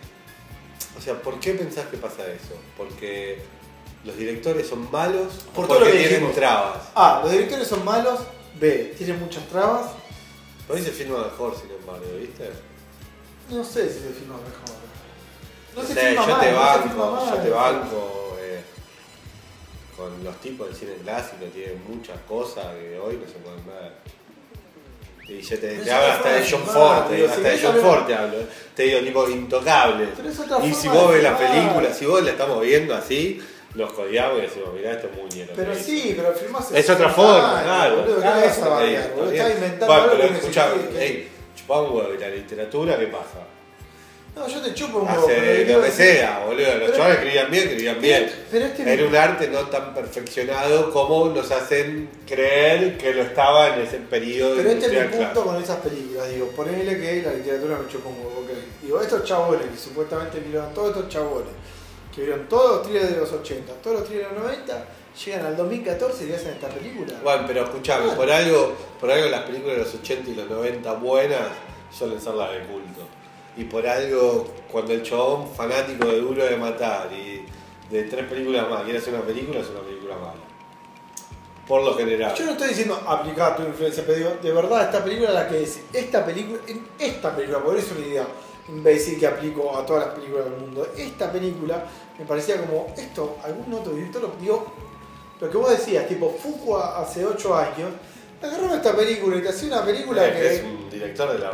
O sea, ¿por qué pensás que pasa eso? ¿Porque los directores son malos Por o todo lo porque que tienen dijimos. trabas? A, los directores son malos. B, tienen muchas trabas. Por ahí se filma mejor, sin embargo, ¿viste? No sé si se filma mejor. No se sé, filma yo mal, te no se filma banco, mal. yo te banco con los tipos del cine clásico, tienen muchas cosas que hoy no se pueden ver. Y yo te hablo hasta de John Ford, hasta de John Ford te hablo. Te digo, tipo, intocables. Y si vos ves la película, si vos la estamos viendo así, nos codiamos y decimos, mirá, esto es muy ñero. Pero sí, pero filmás... Es otra forma, claro. Boludo, Claro, ¿qué es esa variar? Boludo, estás inventando bueno, algo pero que escuchá, necesitas. chupá un huevo, y la literatura, ¿qué pasa? No, yo te chupo un huevo. Hace lo que sea, boludo. Los chavales escribían bien. Pero Era un arte no tan perfeccionado como nos hacen creer que lo estaba en ese periodo. Pero este es mi industrial punto con esas películas. Digo, ponele que la literatura me chupa un huevo. Okay. Digo, estos chabones que supuestamente vieron todos estos chabones, que vieron todos los thrillers de los 80, todos los thrillers de los 90, llegan al 2014 y hacen esta película. Bueno, pero escuchame, por algo las películas de los 80 y los 90 buenas suelen ser las de culto. Y por algo, cuando el chabón fanático de Duro de Matar y de 3 películas más quiere hacer una película, es una película mala. Por lo general. Yo no estoy diciendo aplicar tu influencia, pero digo, de verdad, esta película la que es, esta película, por eso es una idea imbécil que aplico a todas las películas del mundo. Esta película me parecía como, esto, algún otro director lo digo, lo que vos decías, tipo Fuqua hace 8 años, agarró esta película y te hacía una película que... Es un director de la...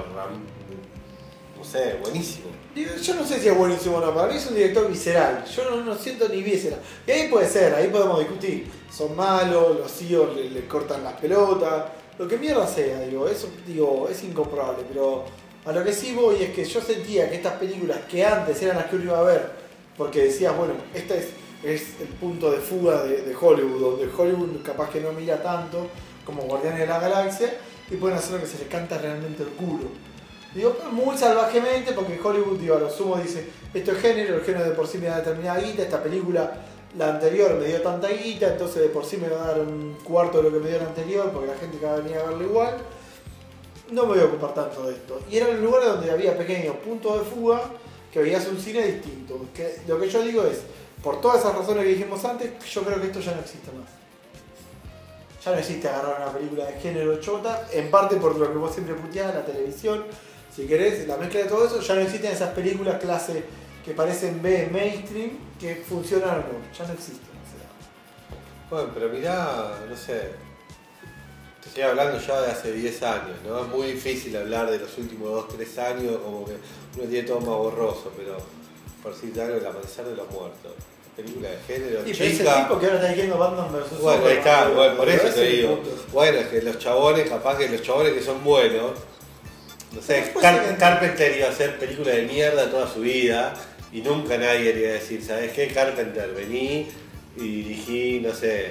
No sé, buenísimo. Yo no sé si es buenísimo o no, para mí es un director visceral, yo no siento ni visceral. Y ahí puede ser, ahí podemos discutir. Son malos, los CEOs le cortan las pelotas, lo que mierda sea, eso es incomprobable, pero A lo que sí voy es que yo sentía que estas películas que antes eran las que uno iba a ver, porque decías, bueno, este es el punto de fuga de Hollywood, donde Hollywood capaz que no mira tanto como Guardianes de la Galaxia y pueden hacer lo que se les canta realmente el culo. Digo, muy salvajemente, porque Hollywood, digo, a lo sumo dice, esto es género, el género de por sí me da determinada guita, esta película, la anterior me dio tanta guita, entonces de por sí me va a dar un cuarto de lo que me dio la anterior, porque la gente que va a venir a verlo igual. No me voy a ocupar tanto de esto. Y era un lugar donde había pequeños puntos de fuga, que veías un cine distinto. Que, lo que yo digo es, por todas esas razones que dijimos antes, yo creo que esto ya no existe más. Ya no existe agarrar una película de género chota, en parte por lo que vos siempre puteás, la televisión, si querés, la mezcla de todo eso, ya no existen esas películas clase que parecen B mainstream, que funcionan o no, ya no existen. O sea. Bueno, pero mirá, no sé, te estoy hablando ya de hace 10 años, ¿no? Es muy difícil hablar de los últimos 2-3 años, como que uno tiene todo más borroso, pero por decirte algo, El Amanecer de los Muertos. Película de género, Y chica. ese tipo que ahora está diciendo Batman vs. Bueno, ahí está, bueno, por eso ese te digo. punto. Bueno, es que los chabones, capaz que los chabones que son buenos, no sé, Después Carpenter iba a hacer películas de mierda toda su vida y nunca nadie le iba a decir, ¿sabes qué? Carpenter, vení y dirigí, no sé,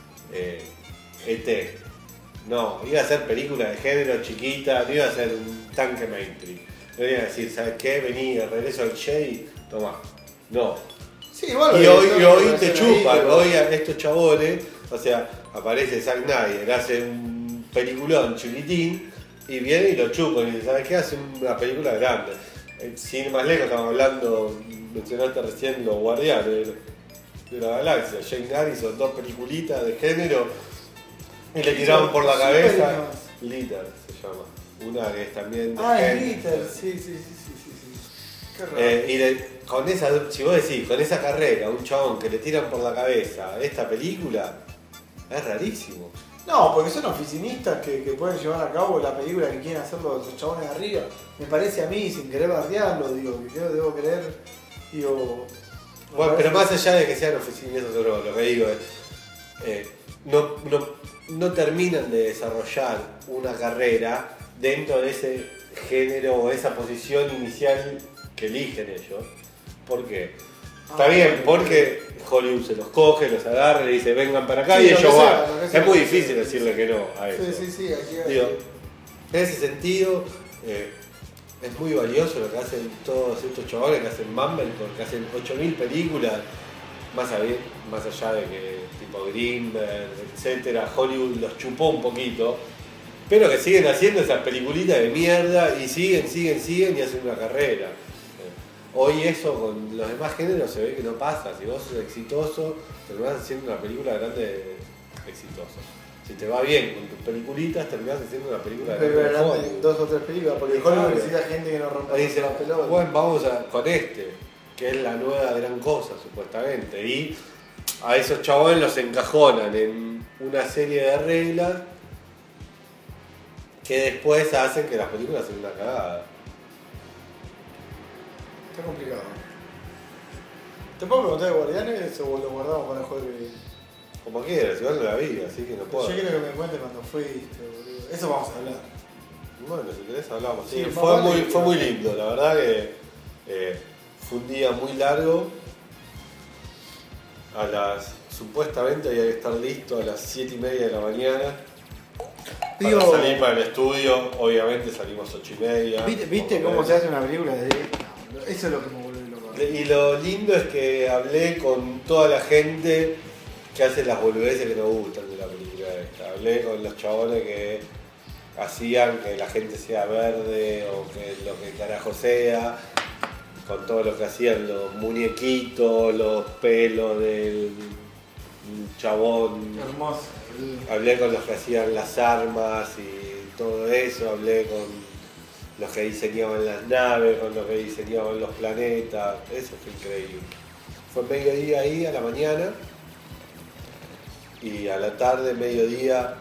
E.T. No, iba a hacer películas de género chiquita, no iba a hacer un tanque mainstream. No iba a decir, ¿sabes qué? Vení, regreso al Che, tomá. No. Sí, igual Y hoy te ahí, chupan, pero- hoy a estos chabones, o sea, aparece Zack Snyder, hace un peliculón chiquitín y viene y lo chupan y dice, ¿sabes qué? Hace una película grande. Sin ir más lejos, estamos hablando, mencionaste recién los Guardianes de la Galaxia, Jane Harrison, 2 peliculitas de género y le tiraron por la cabeza. Litter se llama, una que es también de Ah, es género. Glitter, sí. Qué raro. Con esa, si vos decís, con esa carrera, un chabón que le tiran por la cabeza esta película, es rarísimo. No, porque son oficinistas que pueden llevar a cabo la película que quieren hacerlo los chabones de arriba. Me parece a mí, sin querer bardearlo, digo, que yo debo creer, digo... me Bueno, parece- pero más allá de que sean oficinistas o no, lo que digo es, no terminan de desarrollar una carrera dentro de ese género o esa posición inicial que eligen ellos. ¿Por qué? Está bien, porque Hollywood se los coge, los agarra y le dice vengan para acá Sí, y lo que ellos sea, van. lo que sea. Es muy difícil decirle que no a eso. Sí, aquí va. Digo, en ese sentido, es muy valioso lo que hacen todos estos chavales que hacen Mumblecore, que hacen 8000 películas, más allá de que tipo Greenberg, etcétera, Hollywood los chupó un poquito, pero que siguen haciendo esas peliculitas de mierda y siguen y hacen una carrera. Hoy eso con los demás géneros se ve que no pasa. Si vos sos exitoso, terminás haciendo una película grande exitosa. Si te va bien con tus peliculitas, terminás haciendo una película Pero grande de eran Hollywood. 2 o 3 películas, porque Claro. Hollywood necesita gente que no rompa Ahí dice, la pelota. bueno, vamos con este, que es la nueva gran cosa, supuestamente. Y a esos chabones los encajonan en una serie de reglas que después hacen que las películas sean una cagada. Está complicado. ¿Te puedo preguntar de Guardianes o lo guardamos para el jueves que viene? Como quieras, igual no la vi, así que no puedo. Yo quiero que me cuentes cuando fuiste, boludo. Eso vamos a hablar. Bueno, si querés hablamos. Sí, Sí, más fue, vale fue que- muy lindo, la verdad que fue un día muy largo. Supuestamente había que estar listo a las 7:30 de la mañana. Digo- Para salir para el estudio, obviamente salimos 8:30. ¿Viste cómo se hace una película de eso es lo que me vuelve loco. Y lo lindo es que hablé con toda la gente que hace las boludeces que nos gustan de la película esta. Hablé con los chabones que hacían que la gente sea verde o que lo que carajo sea, con todo lo que hacían los muñequitos, los pelos del chabón. Hermoso. Hablé con los que hacían las armas y todo eso, hablé con los que diseñaban las naves, con los que diseñaban los planetas, eso fue increíble. Fue mediodía ahí a la mañana y a la tarde, mediodía,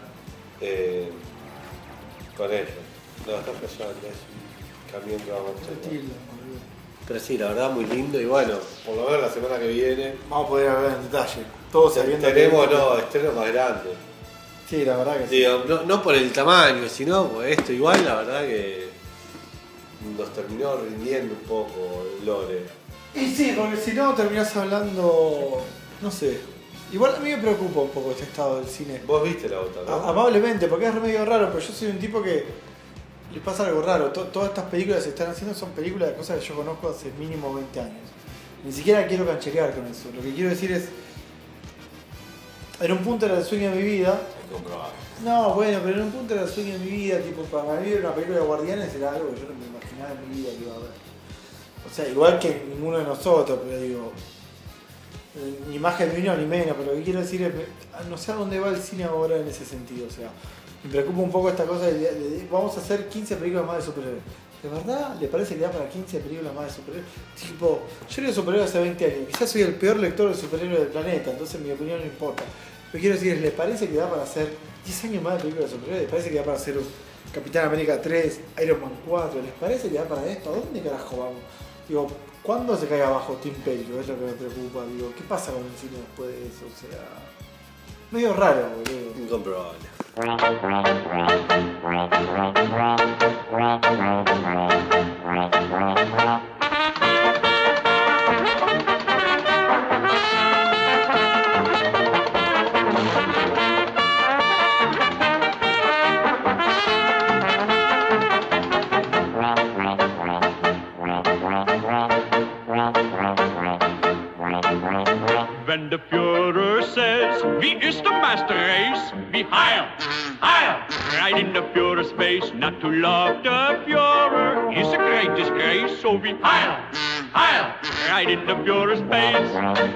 con ellos. No, está fallando, es un camión que vamos a hacer. Pero sí, la verdad muy lindo y bueno, por lo menos la semana que viene Vamos a poder hablar en detalle. Todos sabiendo tenemos que- estrenos más grandes. Sí, la verdad que sí. Digo, no por el tamaño, sino por esto igual, la verdad que nos terminó rindiendo un poco el lore. Y sí, porque si no terminás hablando, no sé. Igual a mí me preocupa un poco este estado del cine. Vos viste la otra, ¿no? Amablemente, porque es medio raro, pero yo soy un tipo que le pasa algo raro. Todas estas películas que se están haciendo son películas de cosas que yo conozco hace mínimo 20 años. Ni siquiera quiero cancherear con eso. Lo que quiero decir es, en un punto era el sueño de mi vida. Es comprobable. No, bueno, pero en un punto era el sueño de mi vida, tipo, para mí ver una película de Guardianes era algo que yo no me imaginaba en mi vida que iba a ver. O sea, igual que ninguno de nosotros, pero digo, ni más genuino ni menos, pero lo que quiero decir es, no sé a dónde va el cine ahora en ese sentido, o sea, me preocupa un poco esta cosa de vamos a hacer 15 películas más de superhéroes. ¿De verdad le parece que da para 15 películas más de superhéroes? Tipo, yo leo superhéroes hace 20 años, quizás soy el peor lector de superhéroes del planeta, entonces mi opinión no importa. Pero quiero decir, ¿les parece que da para hacer 10 años más de películas de superhéroes? ¿Les parece que da para hacer un Capitán América 3, Iron Man 4? ¿Les parece que da para esto? ¿A dónde carajo vamos? Digo, ¿cuándo se cae abajo Team Imperio? Es lo que me preocupa. Digo, ¿qué pasa con el cine después de eso? O sea, medio raro, boludo. Incomprobable. Wenn der Führer says, wie ist der Master Race? Wie Heil, Heil, right in the Führer's face. Not to love the Führer is a great disgrace. So wie Heil, Heil, right in the Führer's face.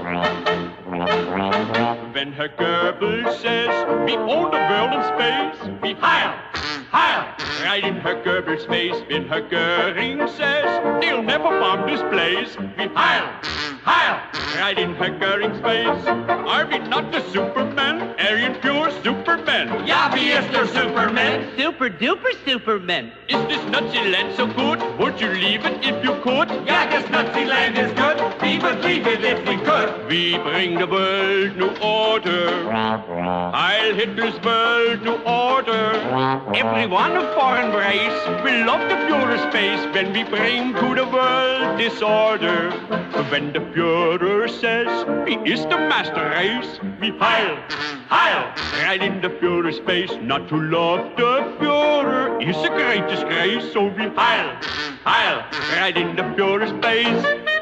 Wenn Herr Goebbels says, we own the world in space. Wie Heil, Heil, right in Herr Goebbels' face. When Herr Göring says, they'll never bomb this place. Wie Heil, Heil, right in Herr Göring's face. Are we not the Superman? Aryan pure Superman. Ja, wie ist der Superman? Super duper Superman. Is this Nazi land so good? Would you leave it if you could? Ja, das Nazi-Land is good. We would leave it if we could. We bring the world new order. Heil Hitler's world new order. Everyone a foreign race will love the Führer's face when we bring to the world disorder. When the Führer says, he is the master race, we Heil, Heil, right in the Führer's face. Not to love the Führer is a great disgrace, so we Heil, Heil, right in the Führer's face.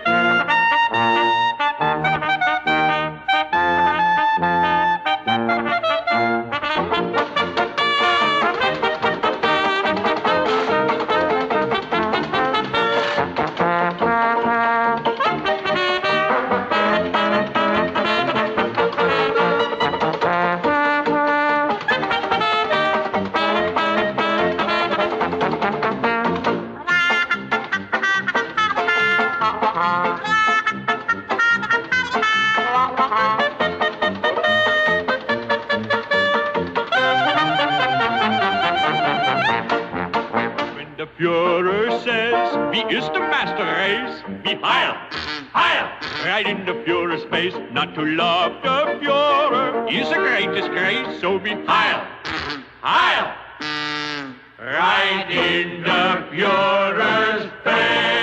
Führer says, wie ist the master race? Wie Heil, Heil, right in the Führer's face. Not to love the Führer is a great disgrace, so be Heil, Heil, right in the Führer's face.